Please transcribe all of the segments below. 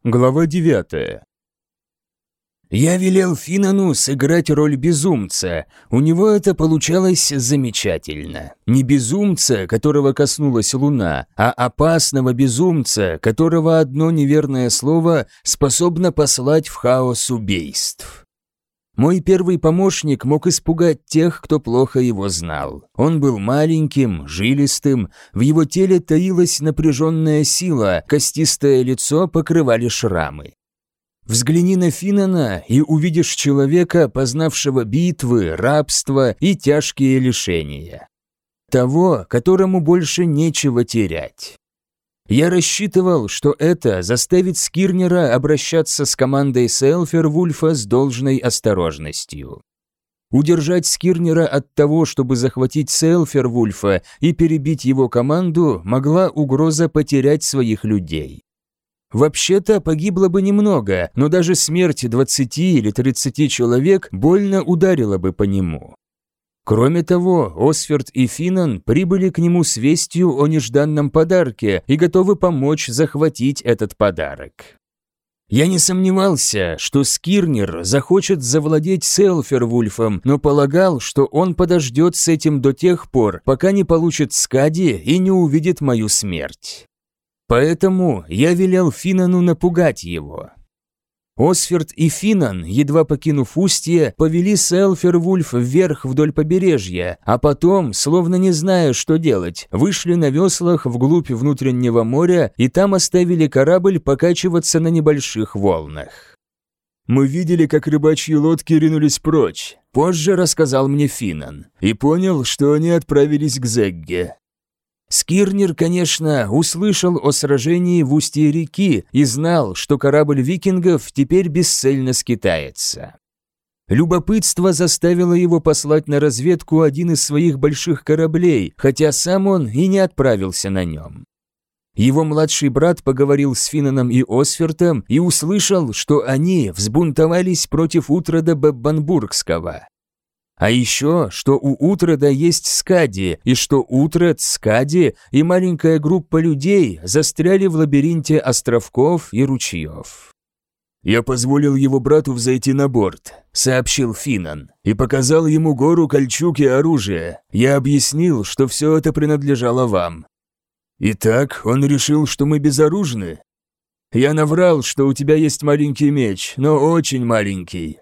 Глава 9. Я велел Финану сыграть роль безумца. У него это получалось замечательно. Не безумца, которого коснулась луна, а опасного безумца, которого одно неверное слово способно послать в хаос убийств. Мой первый помощник мог испугать тех, кто плохо его знал. Он был маленьким, жилистым, в его теле таилась напряженная сила, костистое лицо покрывали шрамы. Взгляни на Финана и увидишь человека, познавшего битвы, рабство и тяжкие лишения. Того, которому больше нечего терять. Я рассчитывал, что это заставит Скирнера обращаться с командой Сейлфервульфа с должной осторожностью. Удержать Скирнера от того, чтобы захватить Сейлфервульфа и перебить его команду, могла угроза потерять своих людей. Вообще-то погибло бы немного, но даже смерть 20 или 30 человек больно ударила бы по нему. Кроме того, Осферд и Финан прибыли к нему с вестью о нежданном подарке и готовы помочь захватить этот подарок. Я не сомневался, что Скирнер захочет завладеть Сейлфервульфом, но полагал, что он подождет с этим до тех пор, пока не получит Скади и не увидит мою смерть. Поэтому я велел Финану напугать его. Осферд и Финан, едва покинув устье, повели Сейлфервульф вверх вдоль побережья, а потом, словно не зная, что делать, вышли на веслах вглубь внутреннего моря и там оставили корабль покачиваться на небольших волнах. «Мы видели, как рыбачьи лодки ринулись прочь», – позже рассказал мне Финан, и понял, что они отправились к Зегге. Скирнер, конечно, услышал о сражении в устье реки и знал, что корабль викингов теперь бесцельно скитается. Любопытство заставило его послать на разведку один из своих больших кораблей, хотя сам он и не отправился на нем. Его младший брат поговорил с Финаном и Осфертом и услышал, что они взбунтовались против Утрода Беббанбургского. А еще, что у Утрода есть Скади, и что Утрод, Скади и маленькая группа людей застряли в лабиринте островков и ручьев. «Я позволил его брату взойти на борт», — сообщил Финан, «и показал ему гору кольчуг и оружия. Я объяснил, что все это принадлежало вам». «Итак, он решил, что мы безоружны?» «Я наврал, что у тебя есть маленький меч, но очень маленький».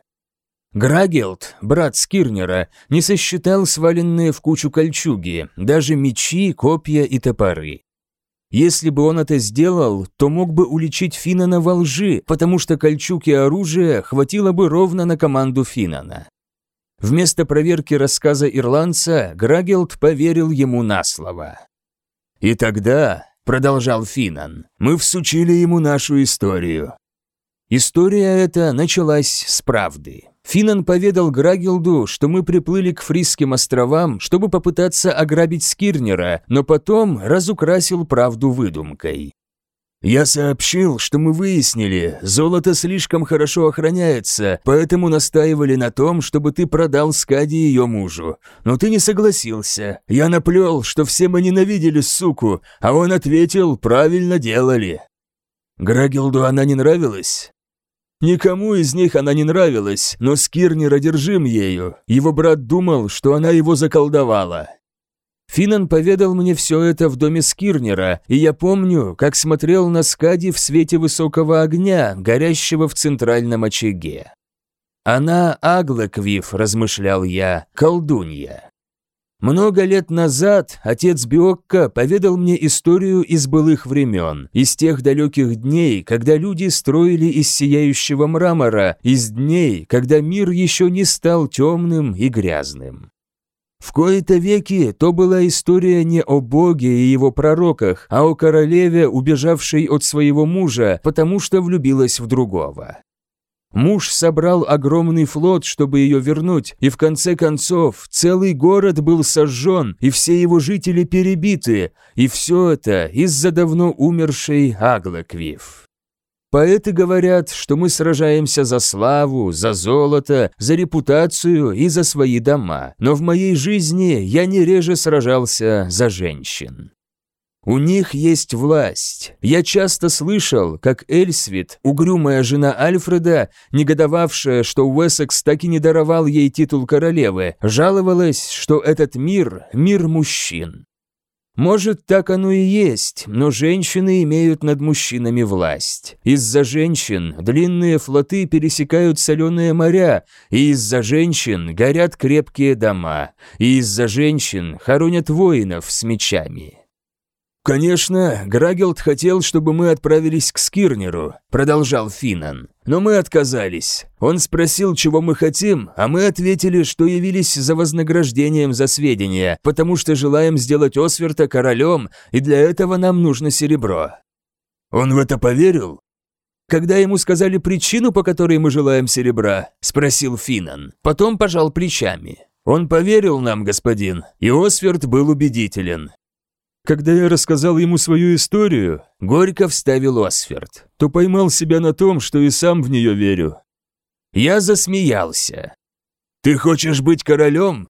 Грагелд, брат Скирнера, не сосчитал сваленные в кучу кольчуги, даже мечи, копья и топоры. Если бы он это сделал, то мог бы уличить Финана во лжи, потому что кольчуг и оружия хватило бы ровно на команду Финана. Вместо проверки рассказа ирландца Грагелд поверил ему на слово. «И тогда, — продолжал Финан, — мы всучили ему нашу историю». История эта началась с правды. Финан поведал Грагелду, что мы приплыли к Фрисским островам, чтобы попытаться ограбить Скирнера, но потом разукрасил правду выдумкой. «Я сообщил, что мы выяснили, золото слишком хорошо охраняется, поэтому настаивали на том, чтобы ты продал Скади ее мужу. Но ты не согласился. Я наплел, что все мы ненавидели суку, а он ответил, правильно делали». Грагелду она не нравилась? Никому из них она не нравилась, но Скирнер одержим ею. Его брат думал, что она его заколдовала. Финан поведал мне все это в доме Скирнера, и я помню, как смотрел на Скади в свете высокого огня, горящего в центральном очаге. «Она Аглеквиф», — размышлял я, — «колдунья». Много лет назад отец Биокка поведал мне историю из былых времен, из тех далеких дней, когда люди строили из сияющего мрамора, из дней, когда мир еще не стал темным и грязным. В кои-то веки то была история не о Боге и его пророках, а о королеве, убежавшей от своего мужа, потому что влюбилась в другого. Муж собрал огромный флот, чтобы ее вернуть, и в конце концов целый город был сожжен, и все его жители перебиты, и все это из-за давно умершей Аглеквиф. Поэты говорят, что мы сражаемся за славу, за золото, за репутацию и за свои дома, но в моей жизни я не реже сражался за женщин. У них есть власть. Я часто слышал, как Эльсвит, угрюмая жена Альфреда, негодовавшая, что Уэссекс так и не даровал ей титул королевы, жаловалась, что этот мир – мир мужчин. Может, так оно и есть, но женщины имеют над мужчинами власть. Из-за женщин длинные флоты пересекают соленые моря, и из-за женщин горят крепкие дома, и из-за женщин хоронят воинов с мечами. «Конечно, Грагелд хотел, чтобы мы отправились к Скирнеру», – продолжал Финан. «Но мы отказались. Он спросил, чего мы хотим, а мы ответили, что явились за вознаграждением за сведения, потому что желаем сделать Осверта королем, и для этого нам нужно серебро». «Он в это поверил?» «Когда ему сказали причину, по которой мы желаем серебра?» – спросил Финан. Потом пожал плечами. «Он поверил нам, господин, и Осверт был убедителен». «Когда я рассказал ему свою историю, — горько вставил Осверт, — то поймал себя на том, что и сам в нее верю». Я засмеялся. «Ты хочешь быть королем?»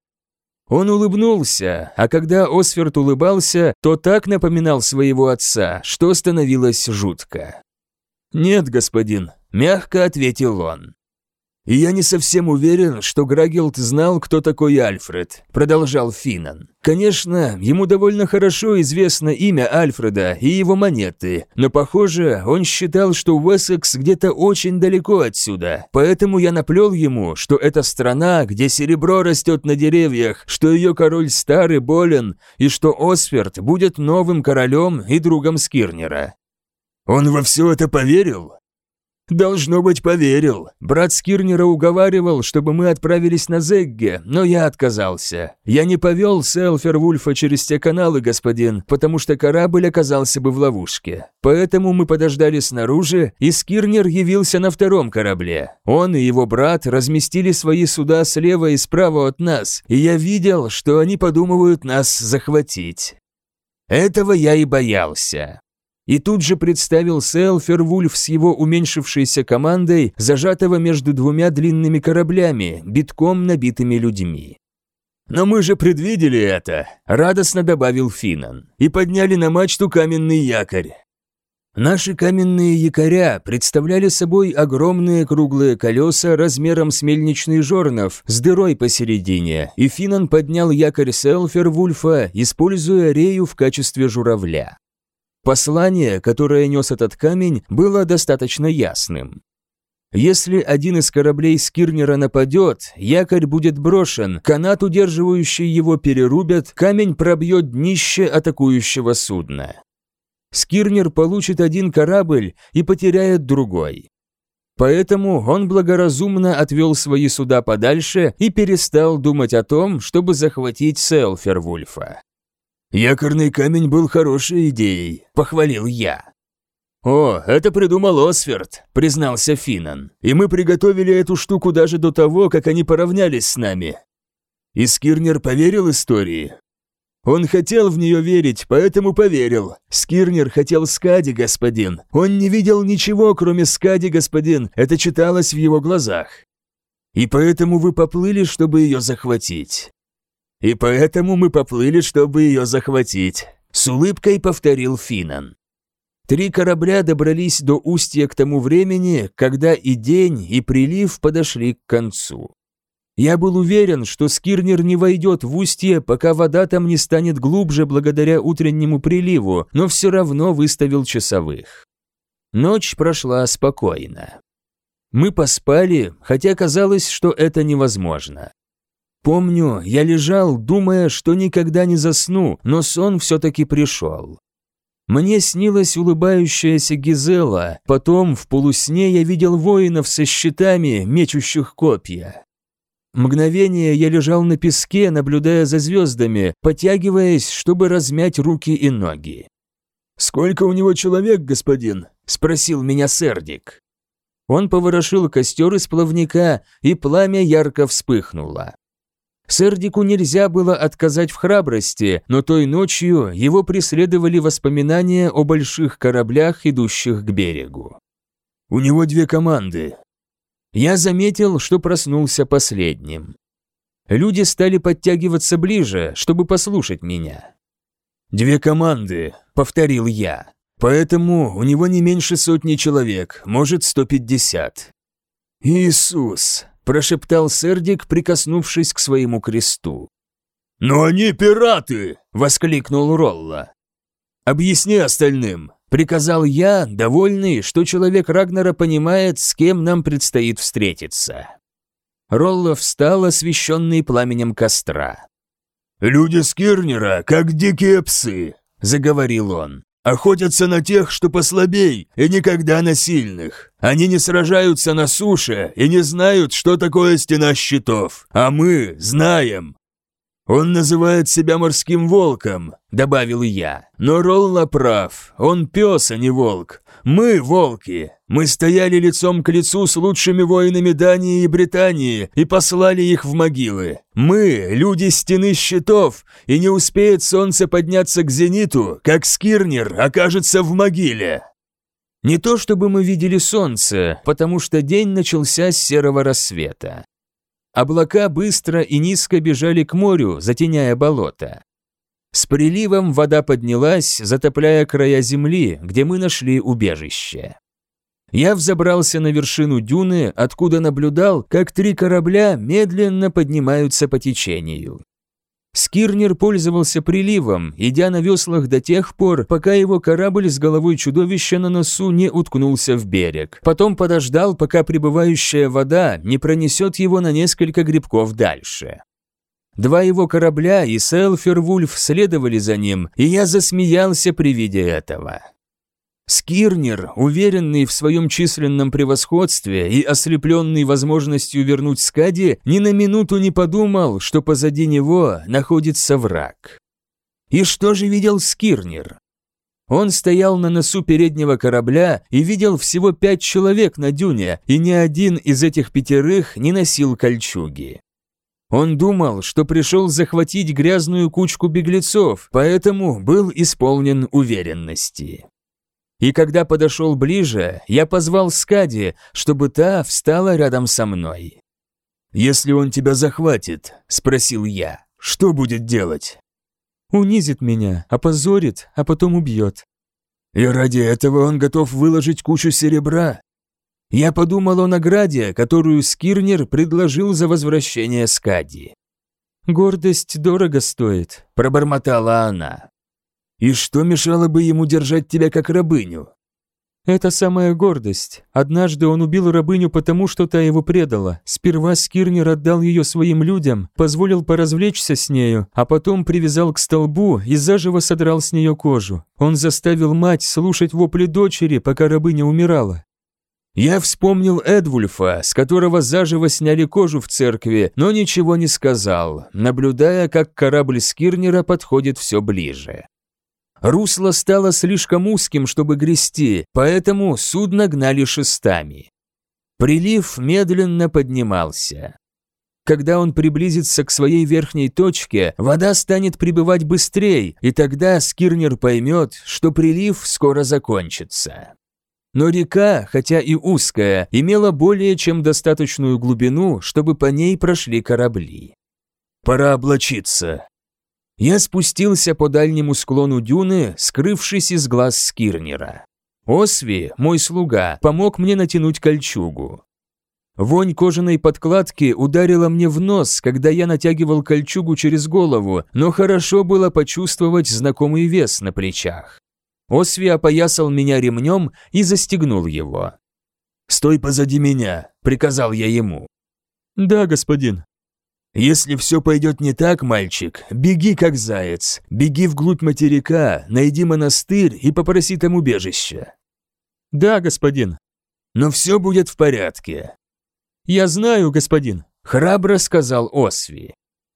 Он улыбнулся, а когда Осверт улыбался, то так напоминал своего отца, что становилось жутко. «Нет, господин», — мягко ответил он. «И я не совсем уверен, что Грагелд знал, кто такой Альфред», – продолжал Финан. «Конечно, ему довольно хорошо известно имя Альфреда и его монеты, но, похоже, он считал, что Уэссекс где-то очень далеко отсюда, поэтому я наплел ему, что это страна, где серебро растет на деревьях, что ее король стар и болен, и что Осверт будет новым королем и другом Скирнера». «Он во все это поверил?» «Должно быть, поверил. Брат Скирнера уговаривал, чтобы мы отправились на Зегге, но я отказался. Я не повел Селфервульфа через те каналы, господин, потому что корабль оказался бы в ловушке. Поэтому мы подождали снаружи, и Скирнер явился на втором корабле. Он и его брат разместили свои суда слева и справа от нас, и я видел, что они подумывают нас захватить. Этого я и боялся». И тут же представил Селфервульф с его уменьшившейся командой, зажатого между двумя длинными кораблями, битком набитыми людьми. «Но мы же предвидели это», – радостно добавил Финан, – «и подняли на мачту каменный якорь». Наши каменные якоря представляли собой огромные круглые колеса размером с мельничный жорнов с дырой посередине, и Финан поднял якорь Селфервульфа, используя рею в качестве журавля. Послание, которое нес этот камень, было достаточно ясным. Если один из кораблей Скирнера нападет, якорь будет брошен, канат, удерживающий его, перерубят, камень пробьет днище атакующего судна. Скирнер получит один корабль и потеряет другой. Поэтому он благоразумно отвел свои суда подальше и перестал думать о том, чтобы захватить Селфервульфа. «Якорный камень был хорошей идеей», – похвалил я. «О, это придумал Осверт», – признался Финан. «И мы приготовили эту штуку даже до того, как они поравнялись с нами». И Скирнер поверил истории. «Он хотел в нее верить, поэтому поверил. Скирнер хотел Скади, господин. Он не видел ничего, кроме Скади, господин. Это читалось в его глазах. И поэтому вы поплыли, чтобы ее захватить». «И поэтому мы поплыли, чтобы ее захватить», – с улыбкой повторил Финан. 3 корабля добрались до устья к тому времени, когда и день, и прилив подошли к концу. Я был уверен, что Скирнер не войдет в устье, пока вода там не станет глубже благодаря утреннему приливу, но все равно выставил часовых. Ночь прошла спокойно. Мы поспали, хотя казалось, что это невозможно. Помню, я лежал, думая, что никогда не засну, но сон все-таки пришел. Мне снилась улыбающаяся Гизела, потом в полусне я видел воинов со щитами, мечущих копья. Мгновение я лежал на песке, наблюдая за звездами, потягиваясь, чтобы размять руки и ноги. «Сколько у него человек, господин?» – спросил меня Сердик. Он поворошил костер из плавника, и пламя ярко вспыхнуло. Сердику нельзя было отказать в храбрости, но той ночью его преследовали воспоминания о больших кораблях, идущих к берегу. «У него 2 команды». Я заметил, что проснулся последним. Люди стали подтягиваться ближе, чтобы послушать меня. «2 команды», — повторил я. «Поэтому у него не меньше 100 человек, может, 150». «Иисус!» – прошептал Сердик, прикоснувшись к своему кресту. «Но они пираты!» – воскликнул Ролла. «Объясни остальным», – приказал я, довольный, что человек Рагнара понимает, с кем нам предстоит встретиться. Ролла встал, освещенный пламенем костра. «Люди Скирнера, как дикие псы», – заговорил он. «Охотятся на тех, что послабей, и никогда на сильных. Они не сражаются на суше и не знают, что такое стена щитов, а мы знаем». «Он называет себя морским волком», – добавил я. «Но Ролла прав, он пес, а не волк. Мы волки. Мы стояли лицом к лицу с лучшими воинами Дании и Британии и послали их в могилы. Мы – люди стены щитов, и не успеет солнце подняться к зениту, как Скирнер окажется в могиле». Не то чтобы мы видели солнце, потому что день начался с серого рассвета. Облака быстро и низко бежали к морю, затеняя болото. С приливом вода поднялась, затопляя края земли, где мы нашли убежище. Я взобрался на вершину дюны, откуда наблюдал, как 3 корабля медленно поднимаются по течению. Скирнер пользовался приливом, идя на веслах до тех пор, пока его корабль с головой чудовища на носу не уткнулся в берег. Потом подождал, пока прибывающая вода не пронесет его на несколько гребков дальше. 2 его корабля и Селфервульф следовали за ним, и я засмеялся при виде этого. Скирнер, уверенный в своем численном превосходстве и ослепленный возможностью вернуть Скади, ни на минуту не подумал, что позади него находится враг. И что же видел Скирнер? Он стоял на носу переднего корабля и видел всего 5 человек на дюне, и ни один из этих 5 не носил кольчуги. Он думал, что пришел захватить грязную кучку беглецов, поэтому был исполнен уверенности. И когда подошел ближе, я позвал Скади, чтобы та встала рядом со мной. «Если он тебя захватит», – спросил я, – «что будет делать?» «Унизит меня, опозорит, а потом убьет». «И ради этого он готов выложить кучу серебра?» Я подумал о награде, которую Скирнер предложил за возвращение Скади. «Гордость дорого стоит», – пробормотала она. «И что мешало бы ему держать тебя как рабыню?» «Это самая гордость. Однажды он убил рабыню потому, что та его предала. Сперва Скирнер отдал ее своим людям, позволил поразвлечься с нею, а потом привязал к столбу и заживо содрал с нее кожу. Он заставил мать слушать вопли дочери, пока рабыня умирала». Я вспомнил Эдвульфа, с которого заживо сняли кожу в церкви, но ничего не сказал, наблюдая, как корабль Скирнера подходит все ближе. Русло стало слишком узким, чтобы грести, поэтому судно гнали шестами. Прилив медленно поднимался. Когда он приблизится к своей верхней точке, вода станет прибывать быстрее, и тогда Скирнер поймет, что прилив скоро закончится. Но река, хотя и узкая, имела более чем достаточную глубину, чтобы по ней прошли корабли. «Пора облачиться». Я спустился по дальнему склону дюны, скрывшись из глаз Скирнера. Осви, мой слуга, помог мне натянуть кольчугу. Вонь кожаной подкладки ударила мне в нос, когда я натягивал кольчугу через голову, но хорошо было почувствовать знакомый вес на плечах. Осви опоясал меня ремнем и застегнул его. «Стой позади меня», — приказал я ему. «Да, господин». «Если все пойдет не так, мальчик, беги как заяц, беги вглубь материка, найди монастырь и попроси там убежища». «Да, господин». «Но все будет в порядке». «Я знаю, господин», — храбро сказал Осви.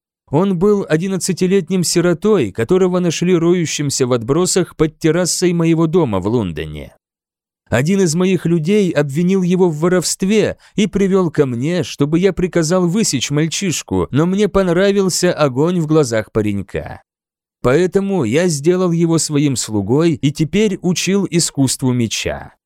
Он был 11-летним сиротой, которого нашли роющимся в отбросах под террасой моего дома в Лондоне. Один из моих людей обвинил его в воровстве и привел ко мне, чтобы я приказал высечь мальчишку, но мне понравился огонь в глазах паренька. Поэтому я сделал его своим слугой и теперь учил искусству меча.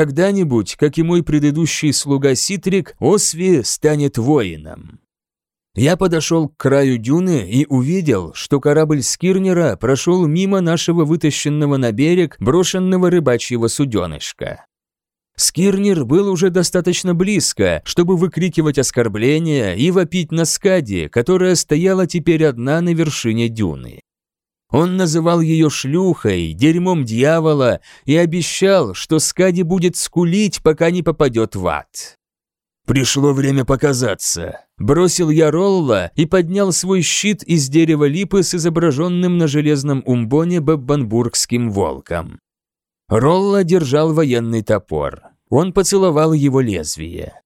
Когда-нибудь, как и мой предыдущий слуга Ситрик, Осви станет воином. Я подошел к краю дюны и увидел, что корабль Скирнера прошел мимо нашего вытащенного на берег брошенного рыбачьего суденышка. Скирнер был уже достаточно близко, чтобы выкрикивать оскорбления и вопить на Скади, которая стояла теперь одна на вершине дюны. Он называл ее шлюхой, дерьмом дьявола и обещал, что Скади будет скулить, пока не попадет в ад. «Пришло время показаться», – бросил я Ролла и поднял свой щит из дерева липы с изображенным на железном умбоне беббанбургским волком. Ролла держал военный топор. Он поцеловал его лезвие.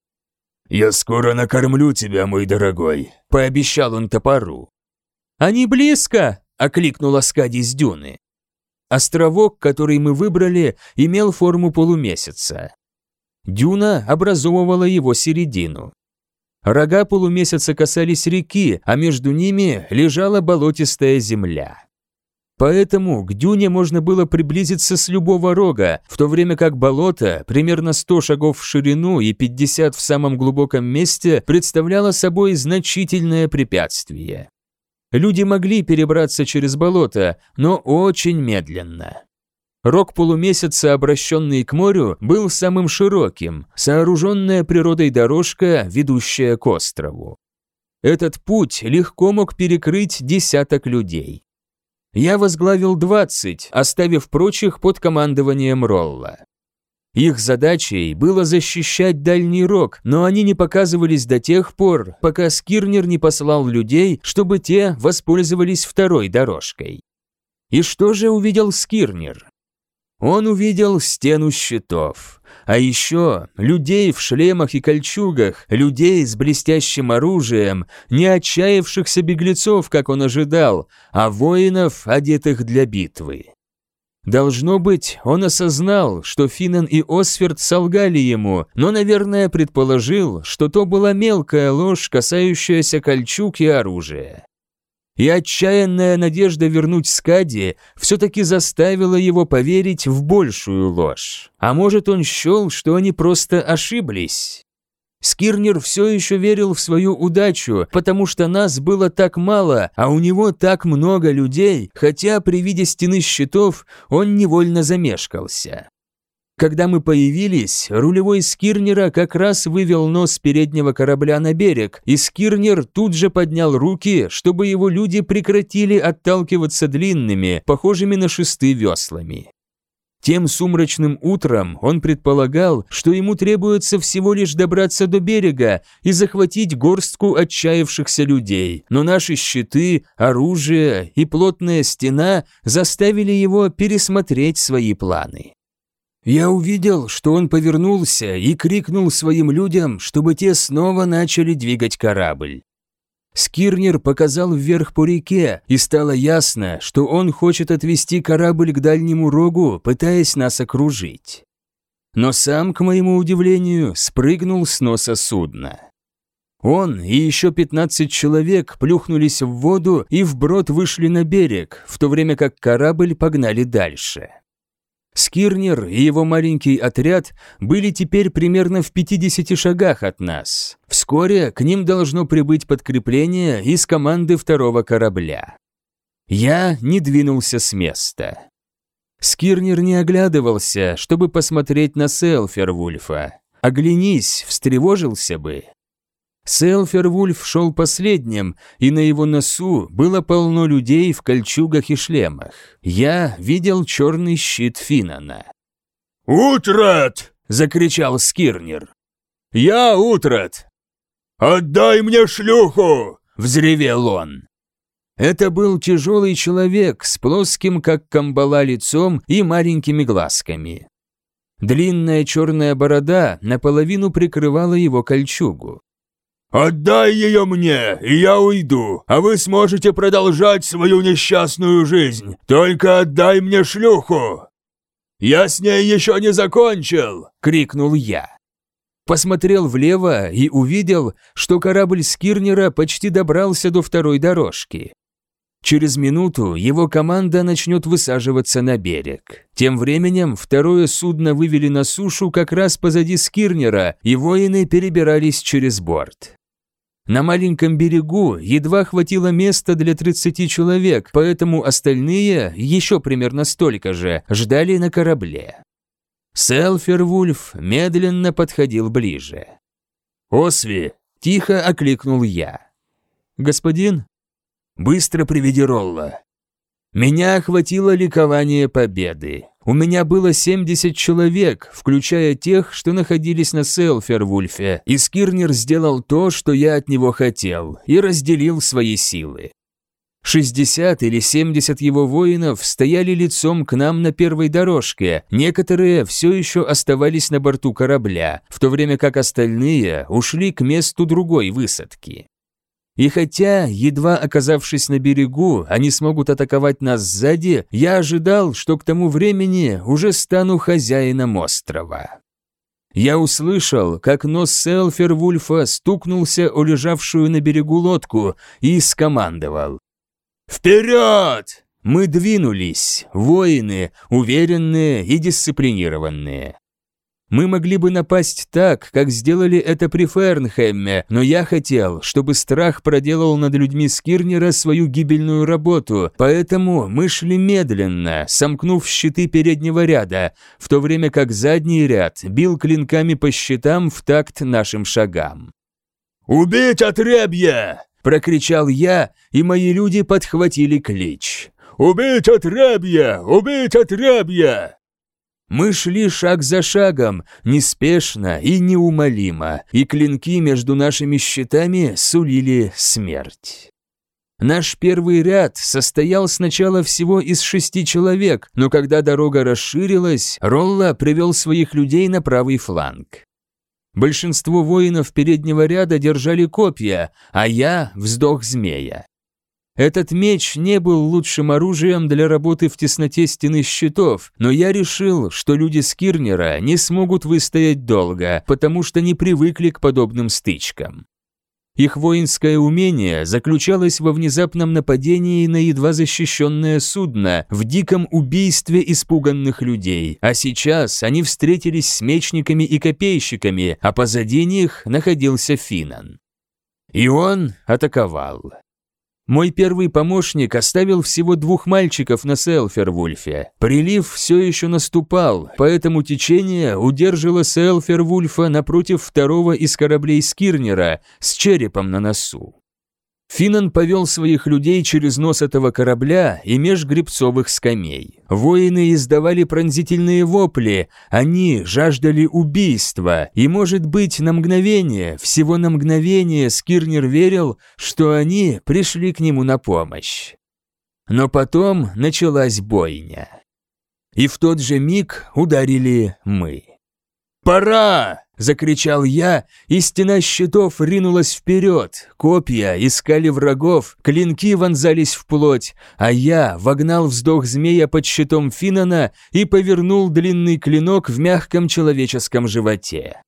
«Я скоро накормлю тебя, мой дорогой», – пообещал он топору. «Они близко!» – окликнула Скади с дюны. Островок, который мы выбрали, имел форму полумесяца. Дюна образовывала его середину. Рога полумесяца касались реки, а между ними лежала болотистая земля. Поэтому к дюне можно было приблизиться с любого рога, в то время как болото, примерно 100 шагов в ширину и 50 в самом глубоком месте, представляло собой значительное препятствие. Люди могли перебраться через болото, но очень медленно. Рог полумесяца, обращенный к морю, был самым широким, сооруженная природой дорожка, ведущая к острову. Этот путь легко мог перекрыть десяток людей. Я возглавил 20, оставив прочих под командованием Ролла. Их задачей было защищать дальний рог, но они не показывались до тех пор, пока Скирнер не послал людей, чтобы те воспользовались второй дорожкой. И что же увидел Скирнер? Он увидел стену щитов, а еще людей в шлемах и кольчугах, людей с блестящим оружием, не отчаявшихся беглецов, как он ожидал, а воинов, одетых для битвы. Должно быть, он осознал, что Финан и Осферд солгали ему, но, наверное, предположил, что то была мелкая ложь, касающаяся кольчуг и оружия. И отчаянная надежда вернуть Скади все-таки заставила его поверить в большую ложь. А может, он счел, что они просто ошиблись? Скирнер все еще верил в свою удачу, потому что нас было так мало, а у него так много людей, хотя при виде стены щитов он невольно замешкался. Когда мы появились, рулевой Скирнера как раз вывел нос переднего корабля на берег, и Скирнер тут же поднял руки, чтобы его люди прекратили отталкиваться длинными, похожими на шесты веслами. Тем сумрачным утром он предполагал, что ему требуется всего лишь добраться до берега и захватить горстку отчаявшихся людей, но наши щиты, оружие и плотная стена заставили его пересмотреть свои планы. Я увидел, что он повернулся и крикнул своим людям, чтобы те снова начали двигать корабль. Скирнер показал вверх по реке, и стало ясно, что он хочет отвести корабль к дальнему рогу, пытаясь нас окружить. Но сам, к моему удивлению, спрыгнул с носа судна. Он и еще 15 человек плюхнулись в воду и вброд вышли на берег, в то время как корабль погнали дальше. Скирнер и его маленький отряд были теперь примерно в 50 шагах от нас. Вскоре к ним должно прибыть подкрепление из команды второго корабля. Я не двинулся с места. Скирнер не оглядывался, чтобы посмотреть на Селфервульфа. Оглянись, встревожился бы. Селфервульф шел последним, и на его носу было полно людей в кольчугах и шлемах. Я видел черный щит Финана. «Утрат!» – закричал Скирнер. «Я Утрат!» «Отдай мне шлюху!» – взревел он. Это был тяжелый человек с плоским, как камбала, лицом и маленькими глазками. Длинная черная борода наполовину прикрывала его кольчугу. «Отдай ее мне, и я уйду, а вы сможете продолжать свою несчастную жизнь. Только отдай мне шлюху!» «Я с ней еще не закончил!» – крикнул я. Посмотрел влево и увидел, что корабль Скирнера почти добрался до второй дорожки. Через минуту его команда начнет высаживаться на берег. Тем временем второе судно вывели на сушу как раз позади Скирнера, и воины перебирались через борт. На маленьком берегу едва хватило места для 30 человек, поэтому остальные, еще примерно столько же, ждали на корабле. Селфервульф медленно подходил ближе. «Осви!» – тихо окликнул я. «Господин?» «Быстро приведи Ролла». Меня охватило ликование победы. У меня было 70 человек, включая тех, что находились на Селфервульфе, и Скирнер сделал то, что я от него хотел, и разделил свои силы. 60 или 70 его воинов стояли лицом к нам на первой дорожке, некоторые все еще оставались на борту корабля, в то время как остальные ушли к месту другой высадки. И хотя, едва оказавшись на берегу, они смогут атаковать нас сзади, я ожидал, что к тому времени уже стану хозяином острова. Я услышал, как нос Селфервульфа стукнулся о лежавшую на берегу лодку и скомандовал: «Вперед!» Мы двинулись, воины, уверенные и дисциплинированные. Мы могли бы напасть так, как сделали это при Фернхемме, но я хотел, чтобы страх проделал над людьми Скирнера свою гибельную работу, поэтому мы шли медленно, сомкнув щиты переднего ряда, в то время как задний ряд бил клинками по щитам в такт нашим шагам. «Убить отребья!» – прокричал я, и мои люди подхватили клич. «Убить отребья! Убить отребья!» Мы шли шаг за шагом, неспешно и неумолимо, и клинки между нашими щитами сулили смерть. Наш первый ряд состоял сначала всего из 6 человек, но когда дорога расширилась, Ролла привел своих людей на правый фланг. Большинство воинов переднего ряда держали копья, а я – вздох змея. Этот меч не был лучшим оружием для работы в тесноте стены щитов, но я решил, что люди Скирнера не смогут выстоять долго, потому что не привыкли к подобным стычкам. Их воинское умение заключалось во внезапном нападении на едва защищенное судно, в диком убийстве испуганных людей, а сейчас они встретились с мечниками и копейщиками, а позади них находился Финан. И он атаковал. Мой первый помощник оставил всего 2 мальчиков на Селфервульфе. Прилив все еще наступал, поэтому течение удержало Селфервульфа напротив второго из кораблей Скирнера с черепом на носу. Финан повел своих людей через нос этого корабля и меж гребцовых скамей. Воины издавали пронзительные вопли, они жаждали убийства, и, может быть, на мгновение, всего на мгновение Скирнер верил, что они пришли к нему на помощь. Но потом началась бойня. И в тот же миг ударили мы. «Пора!» – закричал я, и стена щитов ринулась вперед, копья искали врагов, клинки вонзались в плоть, а я вогнал вздох змея под щитом Финана и повернул длинный клинок в мягком человеческом животе.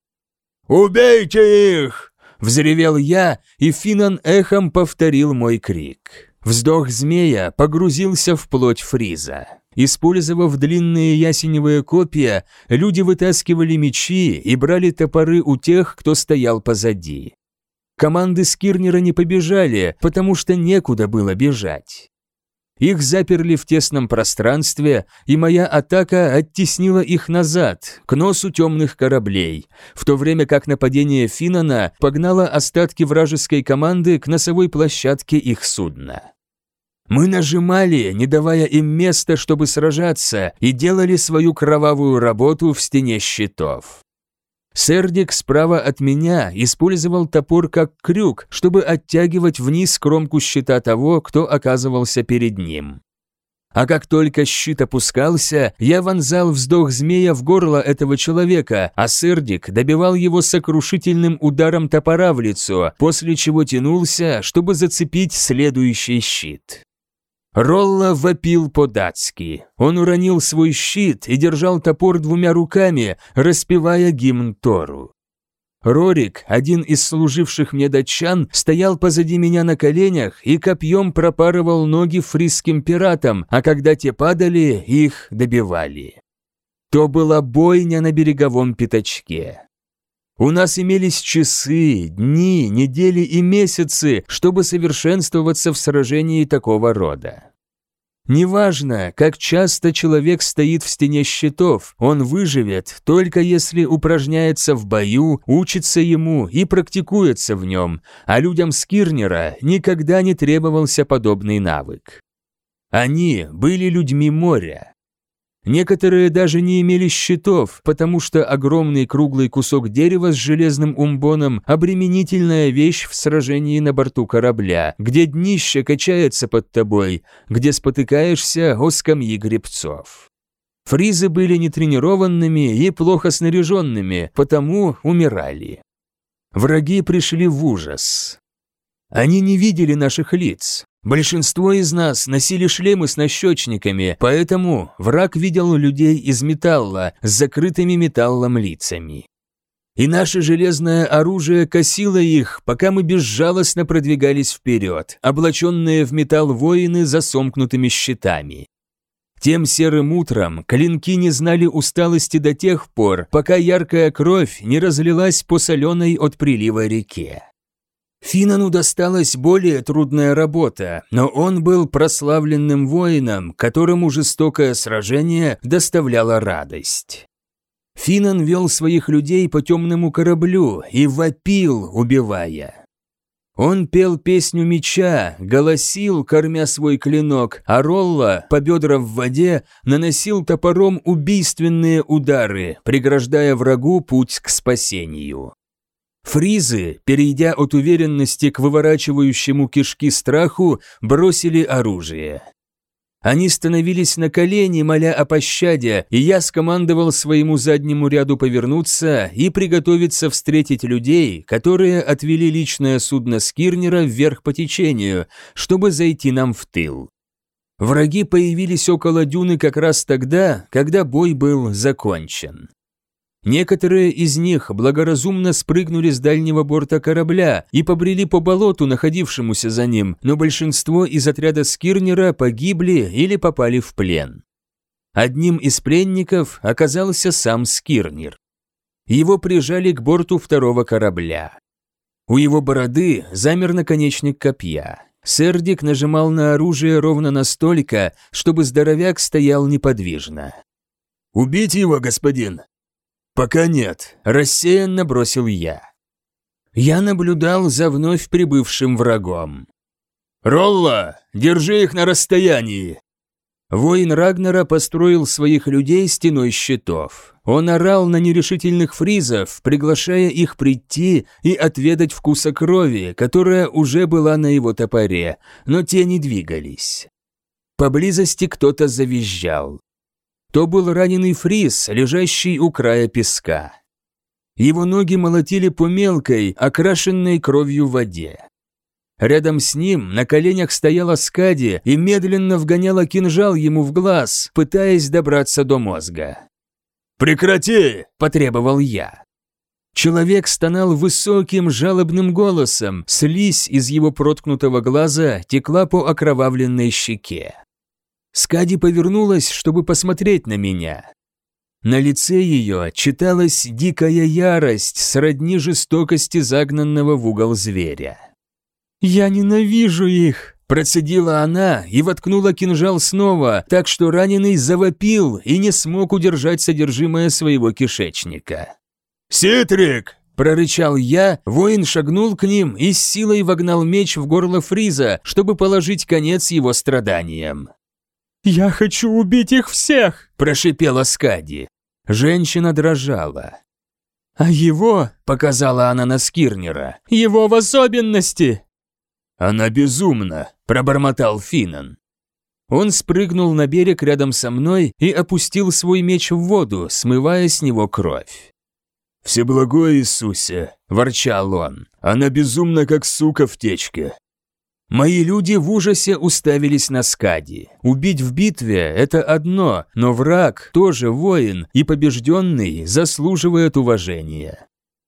«Убейте их!» – взревел я, и Финан эхом повторил мой крик. Вздох змея погрузился в плоть Фриза. Использовав длинные ясеневые копья, люди вытаскивали мечи и брали топоры у тех, кто стоял позади. Команды Скирнера не побежали, потому что некуда было бежать. Их заперли в тесном пространстве, и моя атака оттеснила их назад, к носу темных кораблей, в то время как нападение Финана погнало остатки вражеской команды к носовой площадке их судна. Мы нажимали, не давая им места, чтобы сражаться, и делали свою кровавую работу в стене щитов. Сердик справа от меня использовал топор как крюк, чтобы оттягивать вниз кромку щита того, кто оказывался перед ним. А как только щит опускался, я вонзал вздох змея в горло этого человека, а Сердик добивал его сокрушительным ударом топора в лицо, после чего тянулся, чтобы зацепить следующий щит. Ролла вопил по-датски. Он уронил свой щит и держал топор 2 руками, распевая гимн Тору. Рорик, один из служивших мне датчан, стоял позади меня на коленях и копьем пропарывал ноги фрисским пиратам, а когда те падали, их добивали. То была бойня на береговом пятачке. У нас имелись часы, дни, недели и месяцы, чтобы совершенствоваться в сражении такого рода. Неважно, как часто человек стоит в стене щитов, он выживет, только если упражняется в бою, учится ему и практикуется в нем, а людям Скирнера никогда не требовался подобный навык. Они были людьми моря. Некоторые даже не имели щитов, потому что огромный круглый кусок дерева с железным умбоном – обременительная вещь в сражении на борту корабля, где днище качается под тобой, где спотыкаешься о скамьи гребцов. Фризы были нетренированными и плохо снаряженными, потому умирали. Враги пришли в ужас. Они не видели наших лиц. Большинство из нас носили шлемы с нащечниками, поэтому враг видел людей из металла с закрытыми металлом лицами. И наше железное оружие косило их, пока мы безжалостно продвигались вперед, облаченные в металл воины за сомкнутыми щитами. Тем серым утром клинки не знали усталости до тех пор, пока яркая кровь не разлилась по соленой от прилива реке. Финану досталась более трудная работа, но он был прославленным воином, которому жестокое сражение доставляло радость. Финан вел своих людей по темному кораблю и вопил, убивая. Он пел песню меча, голосил, кормя свой клинок, а Ролла, по бедра в воде, наносил топором убийственные удары, преграждая врагу путь к спасению. Фризы, перейдя от уверенности к выворачивающему кишки страху, бросили оружие. Они становились на колени, моля о пощаде, и я скомандовал своему заднему ряду повернуться и приготовиться встретить людей, которые отвели личное судно Скирнера вверх по течению, чтобы зайти нам в тыл. Враги появились около дюны как раз тогда, когда бой был закончен. Некоторые из них благоразумно спрыгнули с дальнего борта корабля и побрели по болоту, находившемуся за ним, но большинство из отряда Скирнера погибли или попали в плен. Одним из пленников оказался сам Скирнер. Его прижали к борту второго корабля. У его бороды замер наконечник копья. Сердик нажимал на оружие ровно настолько, чтобы здоровяк стоял неподвижно. «Убить его, господин?» «Пока нет», – рассеянно бросил я. Я наблюдал за вновь прибывшим врагом. «Ролла, держи их на расстоянии!» Воин Рагнара построил своих людей стеной щитов. Он орал на нерешительных фризов, приглашая их прийти и отведать вкуса крови, которая уже была на его топоре, но те не двигались. Поблизости кто-то завизжал. То был раненый фриз, лежащий у края песка. Его ноги молотили по мелкой, окрашенной кровью воде. Рядом с ним на коленях стояла Скади и медленно вгоняла кинжал ему в глаз, пытаясь добраться до мозга. «Прекрати!» – потребовал я. Человек стонал высоким жалобным голосом, слизь из его проткнутого глаза текла по окровавленной щеке. Скади повернулась, чтобы посмотреть на меня. На лице ее читалась дикая ярость, сродни жестокости загнанного в угол зверя. «Я ненавижу их!» – процедила она и воткнула кинжал снова, так что раненый завопил и не смог удержать содержимое своего кишечника. «Ситрик!» – прорычал я, воин шагнул к ним и с силой вогнал меч в горло фриза, чтобы положить конец его страданиям. «Я хочу убить их всех!» – прошипела Скади. Женщина дрожала. «А его?» – показала она на Скирнера. «Его в особенности!» «Она безумна!» – пробормотал Финан. Он спрыгнул на берег рядом со мной и опустил свой меч в воду, смывая с него кровь. «Всеблагой Иисусе!» – ворчал он. «Она безумна, как сука в течке!» Мои люди в ужасе уставились на Скади. Убить в битве – это одно, но враг тоже воин, и побежденный заслуживает уважения.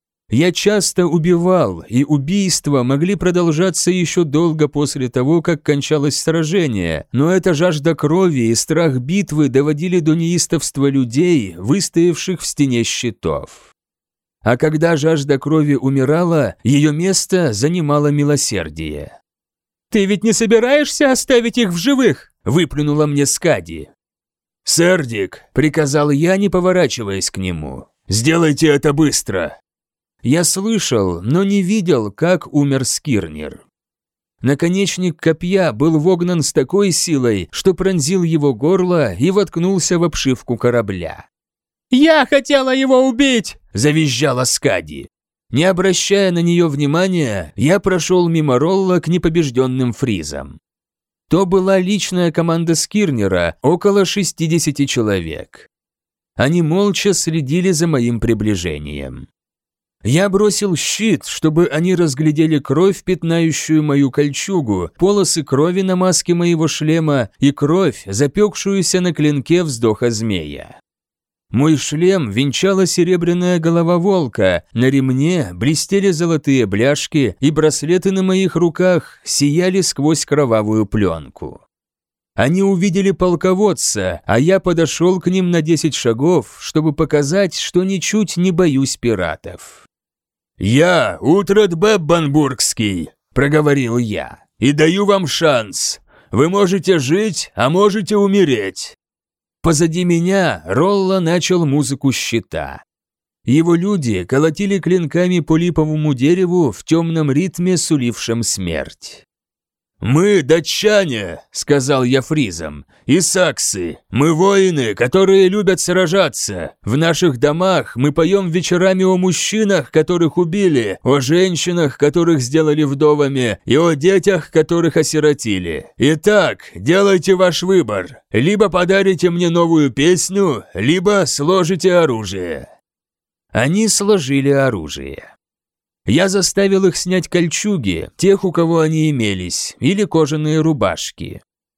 Я часто убивал, и убийства могли продолжаться еще долго после того, как кончалось сражение, но эта жажда крови и страх битвы доводили до неистовства людей, выстоявших в стене щитов. А когда жажда крови умирала, ее место занимало милосердие. «Ты ведь не собираешься оставить их в живых?» – выплюнула мне Скади. «Сердик», – приказал я, не поворачиваясь к нему, – «сделайте это быстро». Я слышал, но не видел, как умер Скирнер. Наконечник копья был вогнан с такой силой, что пронзил его горло и воткнулся в обшивку корабля. «Я хотела его убить!» – завизжала Скади. Не обращая на нее внимания, я прошел мимо Ролла к непобежденным фризам. То была личная команда Скирнера, около 60 человек. Они молча следили за моим приближением. Я бросил щит, чтобы они разглядели кровь, пятнающую мою кольчугу, полосы крови на маске моего шлема и кровь, запекшуюся на клинке вздоха змея. Мой шлем венчала серебряная голова волка, на ремне блестели золотые бляшки, и браслеты на моих руках сияли сквозь кровавую пленку. Они увидели полководца, а я подошел к ним на 10 шагов, чтобы показать, что ничуть не боюсь пиратов. «Я Утрат Беббанбургский», – проговорил я, – «и даю вам шанс. Вы можете жить, а можете умереть». Позади меня Ролла начал музыку щита. Его люди колотили клинками по липовому дереву в темном ритме, сулившем смерть. «Мы датчане», – сказал я фризам, – «и саксы. Мы воины, которые любят сражаться. В наших домах мы поем вечерами о мужчинах, которых убили, о женщинах, которых сделали вдовами, и о детях, которых осиротили. Итак, делайте ваш выбор. Либо подарите мне новую песню, либо сложите оружие». Они сложили оружие. Я заставил их снять кольчуги, тех, у кого они имелись, или кожаные рубашки.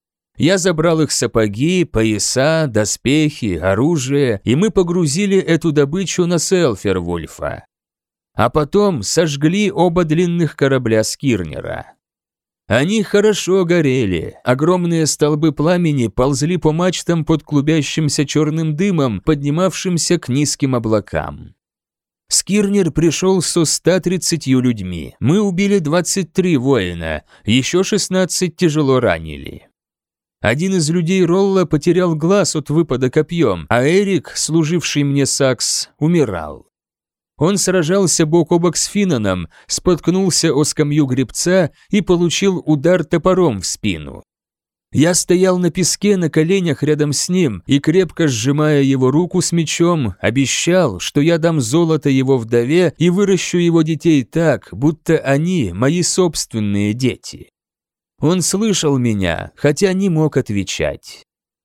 Я забрал их сапоги, пояса, доспехи, оружие, и мы погрузили эту добычу на Селфервульфа. А потом сожгли оба длинных корабля Скирнера. Они хорошо горели, огромные столбы пламени ползли по мачтам под клубящимся черным дымом, поднимавшимся к низким облакам. Скирнер пришел со 130 людьми, мы убили 23 воина, еще 16 тяжело ранили. Один из людей Ролла потерял глаз от выпада копьем, а Эрик, служивший мне сакс, умирал. Он сражался бок о бок с Финаном, споткнулся о скамью гребца и получил удар топором в спину. Я стоял на песке на коленях рядом с ним и, крепко сжимая его руку с мечом, обещал, что я дам золото его вдове и выращу его детей так, будто они мои собственные дети. Он слышал меня, хотя не мог отвечать.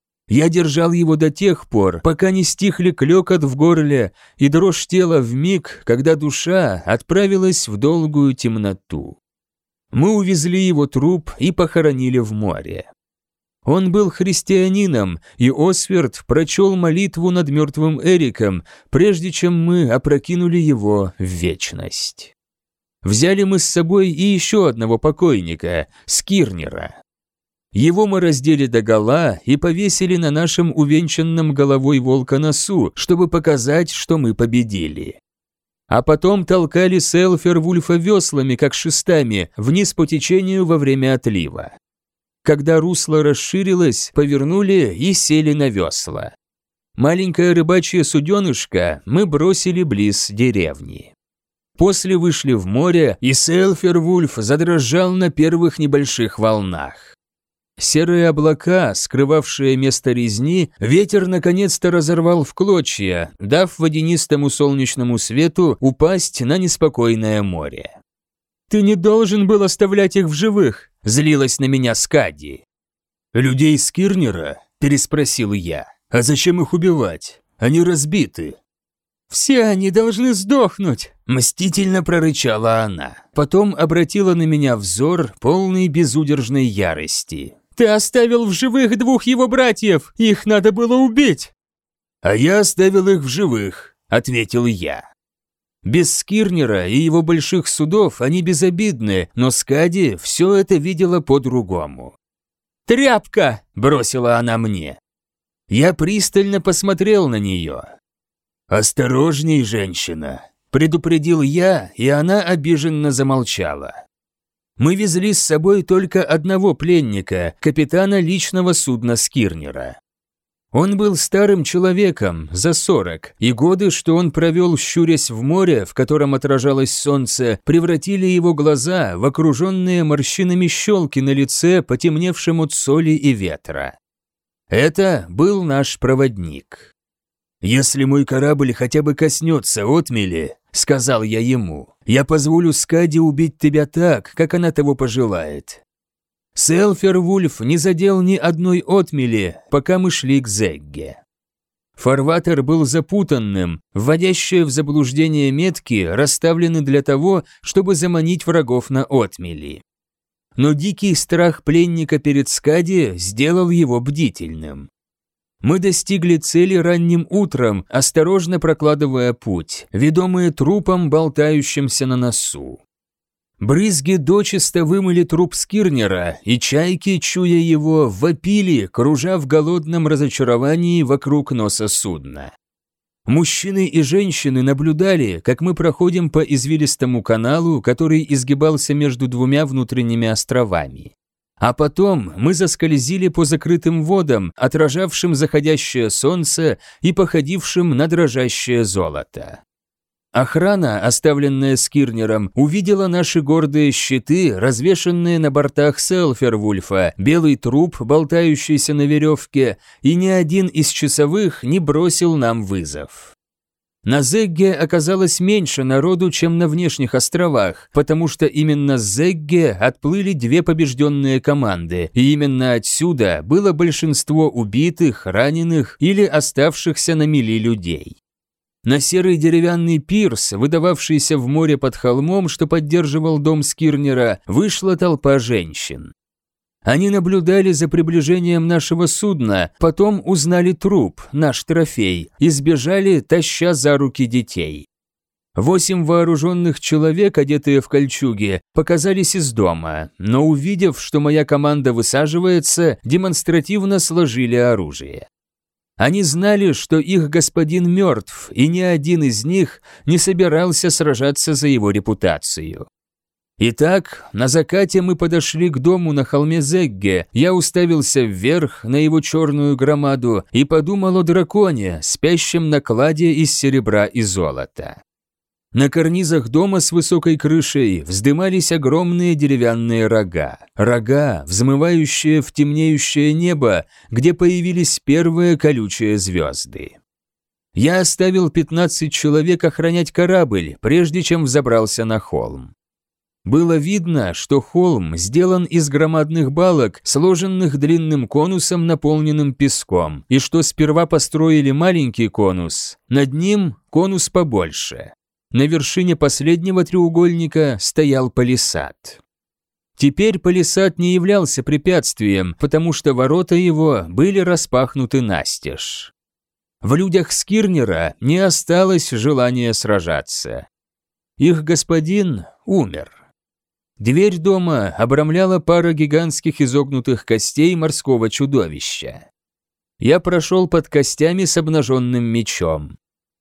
Я держал его до тех пор, пока не стихли клёкот в горле и дрожь тела в миг, когда душа отправилась в долгую темноту. Мы увезли его труп и похоронили в море. Он был христианином, и Осверд прочел молитву над мертвым Эриком, прежде чем мы опрокинули его в вечность. Взяли мы с собой и еще одного покойника, Скирнера. Его мы раздели догола и повесили на нашем увенчанном головой волка носу, чтобы показать, что мы победили. А потом толкали Селфервульфа веслами, как шестами, вниз по течению во время отлива. Когда русло расширилось, повернули и сели на весла. Маленькое рыбачье суденышко мы бросили близ деревни. После вышли в море, и Селфервульф задрожал на первых небольших волнах. Серые облака, скрывавшие место резни, ветер наконец-то разорвал в клочья, дав водянистому солнечному свету упасть на неспокойное море. «Ты не должен был оставлять их в живых», – злилась на меня Скади. «Людей Скирнера?» – переспросил я. «А зачем их убивать? Они разбиты». «Все они должны сдохнуть», – мстительно прорычала она. Потом обратила на меня взор, полный безудержной ярости. «Ты оставил в живых 2 его братьев, их надо было убить». «А я оставил их в живых», – ответил я. Без Скирнера и его больших судов они безобидны, но Скади все это видела по-другому. «Тряпка!» – бросила она мне. Я пристально посмотрел на нее. «Осторожней, женщина!» предупредил я, и она обиженно замолчала. Мы везли с собой только одного пленника, капитана личного судна Скирнера. Он был старым человеком, за 40, и годы, что он провел, щурясь в море, в котором отражалось солнце, превратили его глаза в окруженные морщинами щелки на лице, потемневшем от соли и ветра. Это был наш проводник. «Если мой корабль хотя бы коснется отмели, — сказал я ему, — я позволю Скади убить тебя так, как она того пожелает». Селфервульф не задел ни одной отмели, пока мы шли к Зегге. Фарватер был запутанным, вводящие в заблуждение метки расставлены для того, чтобы заманить врагов на отмели. Но дикий страх пленника перед Скади сделал его бдительным. Мы достигли цели ранним утром, осторожно прокладывая путь, ведомые трупом, болтающимся на носу. Брызги дочисто вымыли труп Скирнера, и чайки, чуя его, вопили, кружа в голодном разочаровании вокруг носа судна. Мужчины и женщины наблюдали, как мы проходим по извилистому каналу, который изгибался между двумя внутренними островами. А потом мы заскользили по закрытым водам, отражавшим заходящее солнце и походившим на дрожащее золото. Охрана, оставленная Скирнером, увидела наши гордые щиты, развешанные на бортах Селфервульфа, белый труп, болтающийся на веревке, и ни один из часовых не бросил нам вызов. На Зегге оказалось меньше народу, чем на внешних островах, потому что именно с Зегге отплыли две побежденные команды, и именно отсюда было большинство убитых, раненых или оставшихся на мели людей. На серый деревянный пирс, выдававшийся в море под холмом, что поддерживал дом Скирнера, вышла толпа женщин. Они наблюдали за приближением нашего судна, потом узнали труп, наш трофей, и сбежали, таща за руки детей. 8 вооруженных человек, одетые в кольчуги, показались из дома, но увидев, что моя команда высаживается, демонстративно сложили оружие. Они знали, что их господин мертв, и ни один из них не собирался сражаться за его репутацию. Итак, на закате мы подошли к дому на холме Зегге, я уставился вверх на его черную громаду и подумал о драконе, спящем на кладе из серебра и золота. На карнизах дома с высокой крышей вздымались огромные деревянные рога, взмывающие в темнеющее небо, где появились первые колючие звезды. Я оставил 15 человек охранять корабль, прежде чем взобрался на холм. Было видно, что холм сделан из громадных балок, сложенных длинным конусом, наполненным песком, и что сперва построили маленький конус, над ним конус побольше. На вершине последнего треугольника стоял палисад. Теперь палисад не являлся препятствием, потому что ворота его были распахнуты настежь. В людях Скирнера не осталось желания сражаться. Их господин умер. Дверь дома обрамляла пара гигантских изогнутых костей морского чудовища. Я прошел под костями с обнаженным мечом.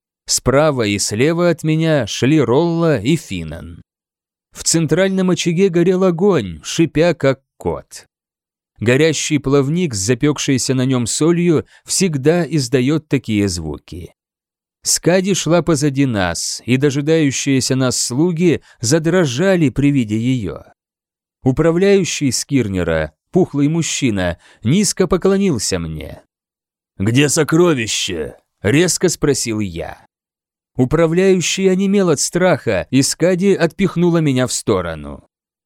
Справа и слева от меня шли Ролла и Финан. В центральном очаге горел огонь, шипя как кот. Горящий плавник с запекшейся на нем солью всегда издает такие звуки. Скади шла позади нас, и дожидающиеся нас слуги задрожали при виде ее. Управляющий Скирнера, пухлый мужчина, низко поклонился мне. «Где сокровище?» – резко спросил я. Управляющий онемел от страха, и Скади отпихнула меня в сторону.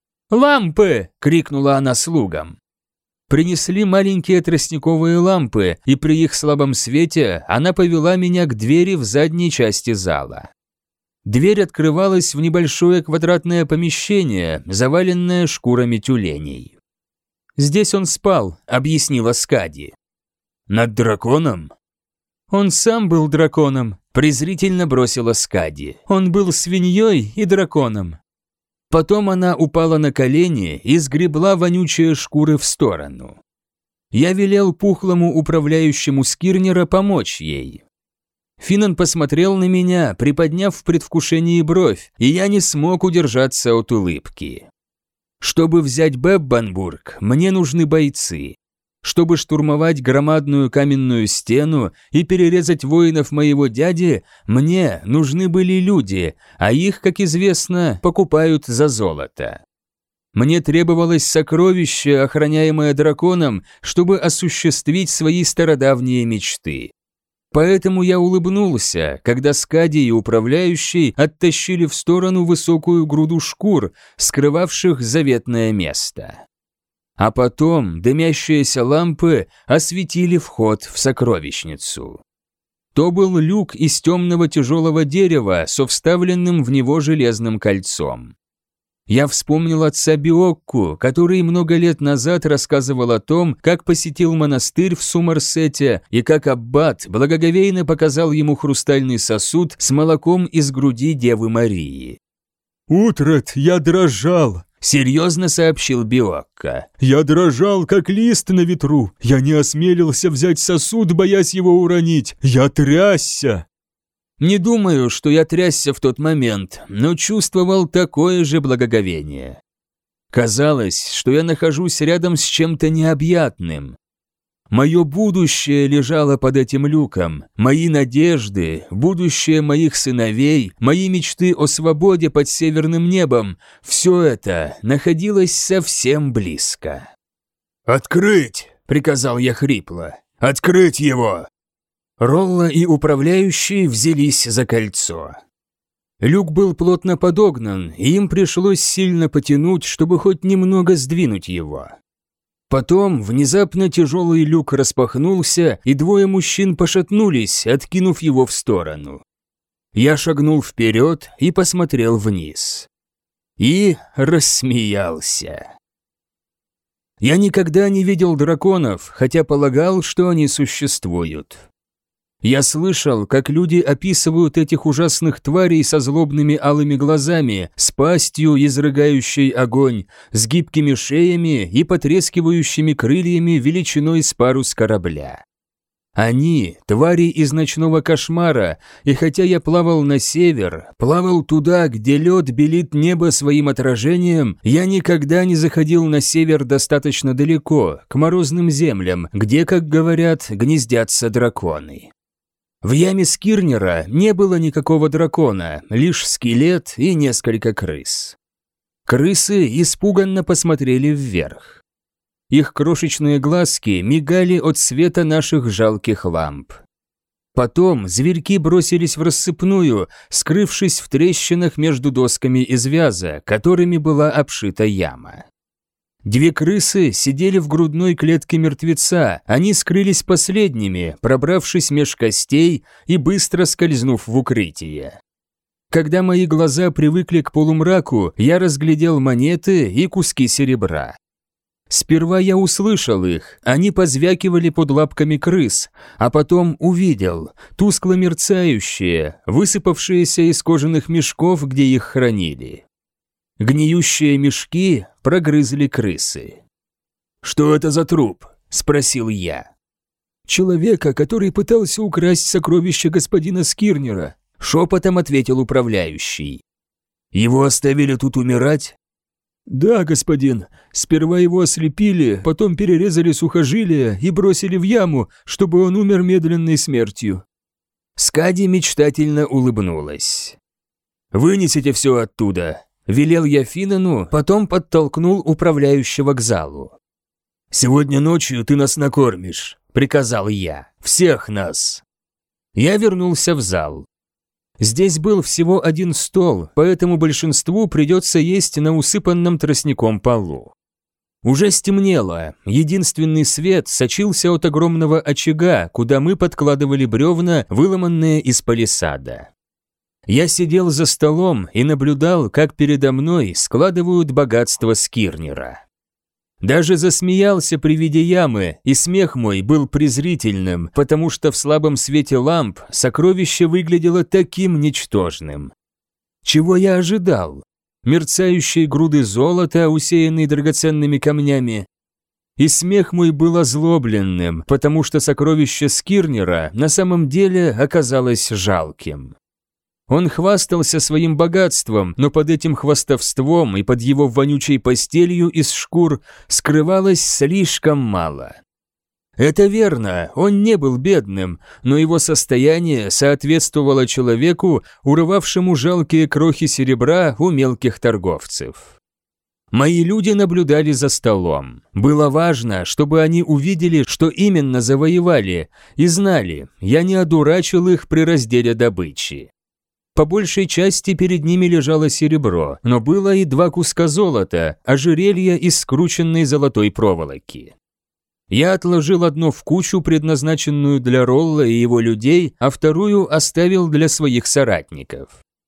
«Лампы!» – крикнула она слугам. Принесли маленькие тростниковые лампы, и при их слабом свете она повела меня к двери в задней части зала. Дверь открывалась в небольшое квадратное помещение, заваленное шкурами тюленей. «Здесь он спал», — объяснила Скади. «Над драконом?» «Он сам был драконом», — презрительно бросила Скади. «Он был свиньей и драконом». Потом она упала на колени и сгребла вонючие шкуры в сторону. Я велел пухлому управляющему Скирнера помочь ей. Финан посмотрел на меня, приподняв в предвкушении бровь, и я не смог удержаться от улыбки. Чтобы взять Беббанбург, мне нужны бойцы. Чтобы штурмовать громадную каменную стену и перерезать воинов моего дяди, мне нужны были люди, а их, как известно, покупают за золото. Мне требовалось сокровище, охраняемое драконом, чтобы осуществить свои стародавние мечты. Поэтому я улыбнулся, когда Скади и управляющий оттащили в сторону высокую груду шкур, скрывавших заветное место. А потом дымящиеся лампы осветили вход в сокровищницу. То был люк из темного тяжелого дерева со вставленным в него железным кольцом. Я вспомнил отца Биокку, который много лет назад рассказывал о том, как посетил монастырь в Сумерсете и как аббат благоговейно показал ему хрустальный сосуд с молоком из груди Девы Марии. «Утрат, я дрожал», — серьезно сообщил Биокка. «Я дрожал, как лист на ветру. Я не осмелился взять сосуд, боясь его уронить. Я трясся». Не думаю, что я трясся в тот момент, но чувствовал такое же благоговение. Казалось, что я нахожусь рядом с чем-то необъятным. Мое будущее лежало под этим люком, мои надежды, будущее моих сыновей, мои мечты о свободе под северным небом – все это находилось совсем близко. «Открыть!» – приказал я хрипло. «Открыть его!» Ролла и управляющий взялись за кольцо. Люк был плотно подогнан, и им пришлось сильно потянуть, чтобы хоть немного сдвинуть его. Потом внезапно тяжелый люк распахнулся, и двое мужчин пошатнулись, откинув его в сторону. Я шагнул вперед и посмотрел вниз. И рассмеялся. Я никогда не видел драконов, хотя полагал, что они существуют. Я слышал, как люди описывают этих ужасных тварей со злобными алыми глазами, с пастью, изрыгающей огонь, с гибкими шеями и потрескивающими крыльями величиной с парус корабля. Они – твари из ночного кошмара, и хотя я плавал на север, плавал туда, где лед белит небо своим отражением, я никогда не заходил на север достаточно далеко, к морозным землям, где, как говорят, гнездятся драконы. В яме Скирнера не было никакого дракона, лишь скелет и несколько крыс. Крысы испуганно посмотрели вверх. Их крошечные глазки мигали от света наших жалких ламп. Потом зверьки бросились в рассыпную, скрывшись в трещинах между досками из вяза, которыми была обшита яма. Две крысы сидели в грудной клетке мертвеца, они скрылись последними, пробравшись меж костей и быстро скользнув в укрытие. Когда мои глаза привыкли к полумраку, я разглядел монеты и куски серебра. Сперва я услышал их, они позвякивали под лапками крыс, а потом увидел, тускло мерцающие, высыпавшиеся из кожаных мешков, где их хранили. Гниющие мешки прогрызли крысы. «Что это за труп?» – спросил я. «Человека, который пытался украсть сокровища господина Скирнера», – шепотом ответил управляющий. «Его оставили тут умирать?» «Да, господин. Сперва его ослепили, потом перерезали сухожилия и бросили в яму, чтобы он умер медленной смертью». Скади мечтательно улыбнулась. «Вынесите все оттуда», – велел я Финану, потом подтолкнул управляющего к залу. «Сегодня ночью ты нас накормишь», – приказал я. «Всех нас». Я вернулся в зал. Здесь был всего один стол, поэтому большинству придется есть на усыпанном тростником полу. Уже стемнело, единственный свет сочился от огромного очага, куда мы подкладывали бревна, выломанные из палисада. Я сидел за столом и наблюдал, как передо мной складывают богатство Скирнера. Даже засмеялся при виде ямы, и смех мой был презрительным, потому что в слабом свете ламп сокровище выглядело таким ничтожным. Чего я ожидал? Мерцающие груды золота, усеянные драгоценными камнями? И смех мой был озлобленным, потому что сокровище Скирнера на самом деле оказалось жалким. Он хвастался своим богатством, но под этим хвастовством и под его вонючей постелью из шкур скрывалось слишком мало. Это верно, он не был бедным, но его состояние соответствовало человеку, урывавшему жалкие крохи серебра у мелких торговцев. Мои люди наблюдали за столом. Было важно, чтобы они увидели, что именно завоевали, и знали, я не одурачил их при разделе добычи. По большей части перед ними лежало серебро, но было и 2 куска золота, ожерелья из скрученной золотой проволоки. Я отложил одно в кучу, предназначенную для Ролла и его людей, а вторую оставил для своих соратников.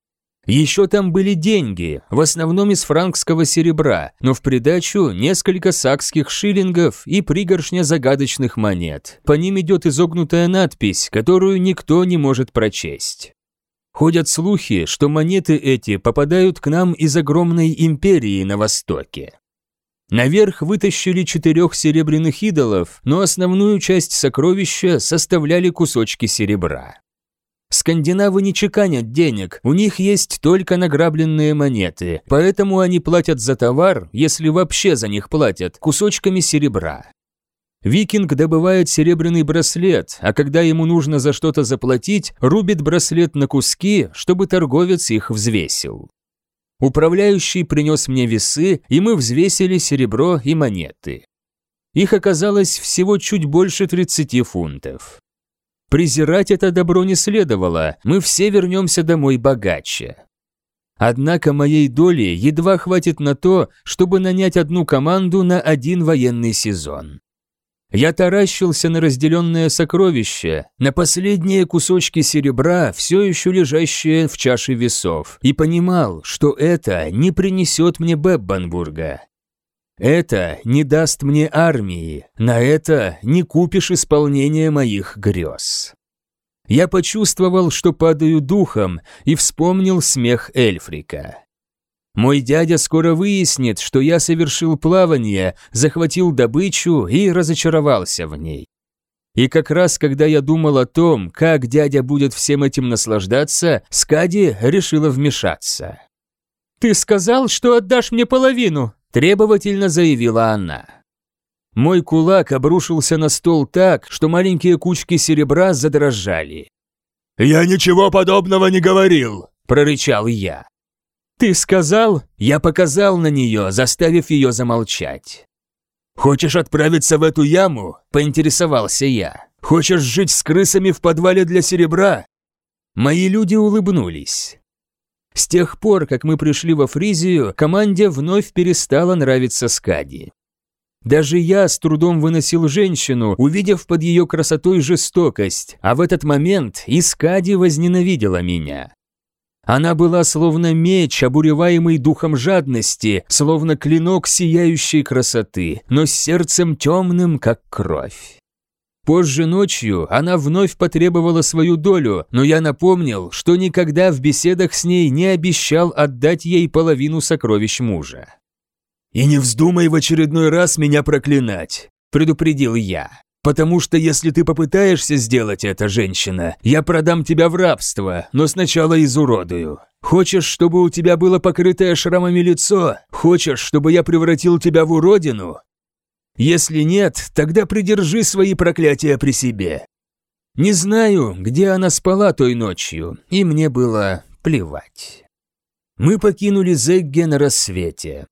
Еще там были деньги, в основном из франкского серебра, но в придачу несколько сакских шиллингов и пригоршня загадочных монет. По ним идет изогнутая надпись, которую никто не может прочесть. Ходят слухи, что монеты эти попадают к нам из огромной империи на востоке. Наверх вытащили 4 серебряных идолов, но основную часть сокровища составляли кусочки серебра. Скандинавы не чеканят денег, у них есть только награбленные монеты, поэтому они платят за товар, если вообще за них платят, кусочками серебра. Викинг добывает серебряный браслет, а когда ему нужно за что-то заплатить, рубит браслет на куски, чтобы торговец их взвесил. Управляющий принес мне весы, и мы взвесили серебро и монеты. Их оказалось всего чуть больше 30 фунтов. Презирать это добро не следовало, мы все вернемся домой богаче. Однако моей доли едва хватит на то, чтобы нанять одну команду на 1 военный сезон. Я таращился на разделенное сокровище, на последние кусочки серебра, все еще лежащие в чаше весов, и понимал, что это не принесет мне Беббенбурга. Это не даст мне армии, на это не купишь исполнение моих грез. Я почувствовал, что падаю духом, и вспомнил смех Эльфрика. Мой дядя скоро выяснит, что я совершил плавание, захватил добычу и разочаровался в ней. И как раз когда я думал о том, как дядя будет всем этим наслаждаться, Скади решила вмешаться. «Ты сказал, что отдашь мне половину?» – требовательно заявила она. Мой кулак обрушился на стол так, что маленькие кучки серебра задрожали. «Я ничего подобного не говорил!» – прорычал я. «Ты сказал?» Я показал на нее, заставив ее замолчать. «Хочешь отправиться в эту яму?» – поинтересовался я. «Хочешь жить с крысами в подвале для серебра?» Мои люди улыбнулись. С тех пор, как мы пришли во Фризию, команде вновь перестало нравиться Скади. Даже я с трудом выносил женщину, увидев под ее красотой жестокость, а в этот момент и Скади возненавидела меня. Она была словно меч, обуреваемый духом жадности, словно клинок сияющей красоты, но с сердцем темным, как кровь. Позже ночью она вновь потребовала свою долю, но я напомнил, что никогда в беседах с ней не обещал отдать ей половину сокровищ мужа. «И не вздумай в очередной раз меня проклинать», – предупредил я. «Потому что если ты попытаешься сделать это, женщина, я продам тебя в рабство, но сначала изуродую. Хочешь, чтобы у тебя было покрытое шрамами лицо? Хочешь, чтобы я превратил тебя в уродину? Если нет, тогда придержи свои проклятия при себе». Не знаю, где она спала той ночью, и мне было плевать. Мы покинули Зегге на рассвете.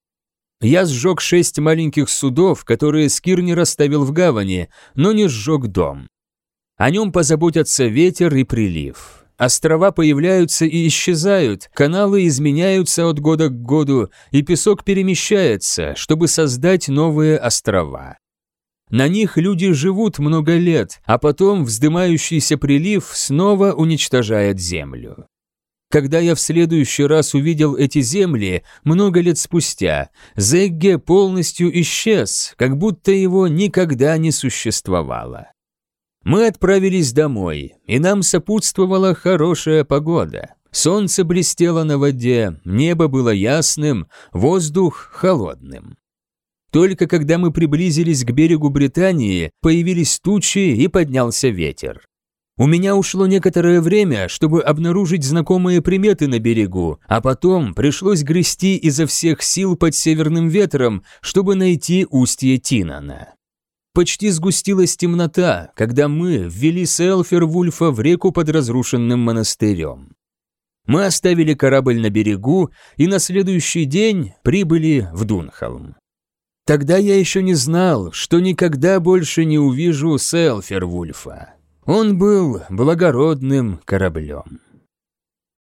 Я сжег 6 маленьких судов, которые Скирнер оставил в гавани, но не сжег дом. О нем позаботятся ветер и прилив. Острова появляются и исчезают, каналы изменяются от года к году, и песок перемещается, чтобы создать новые острова. На них люди живут много лет, а потом вздымающийся прилив снова уничтожает землю. Когда я в следующий раз увидел эти земли, много лет спустя, Зегге полностью исчез, как будто его никогда не существовало. Мы отправились домой, и нам сопутствовала хорошая погода. Солнце блестело на воде, небо было ясным, воздух холодным. Только когда мы приблизились к берегу Британии, появились тучи и поднялся ветер. У меня ушло некоторое время, чтобы обнаружить знакомые приметы на берегу, а потом пришлось грести изо всех сил под северным ветром, чтобы найти устье Тинана. Почти сгустилась темнота, когда мы ввели Сеалфер-Вульфа в реку под разрушенным монастырем. Мы оставили корабль на берегу и на следующий день прибыли в Дунхолм. Тогда я еще не знал, что никогда больше не увижу Сеалфер-Вульфа. Он был благородным кораблем.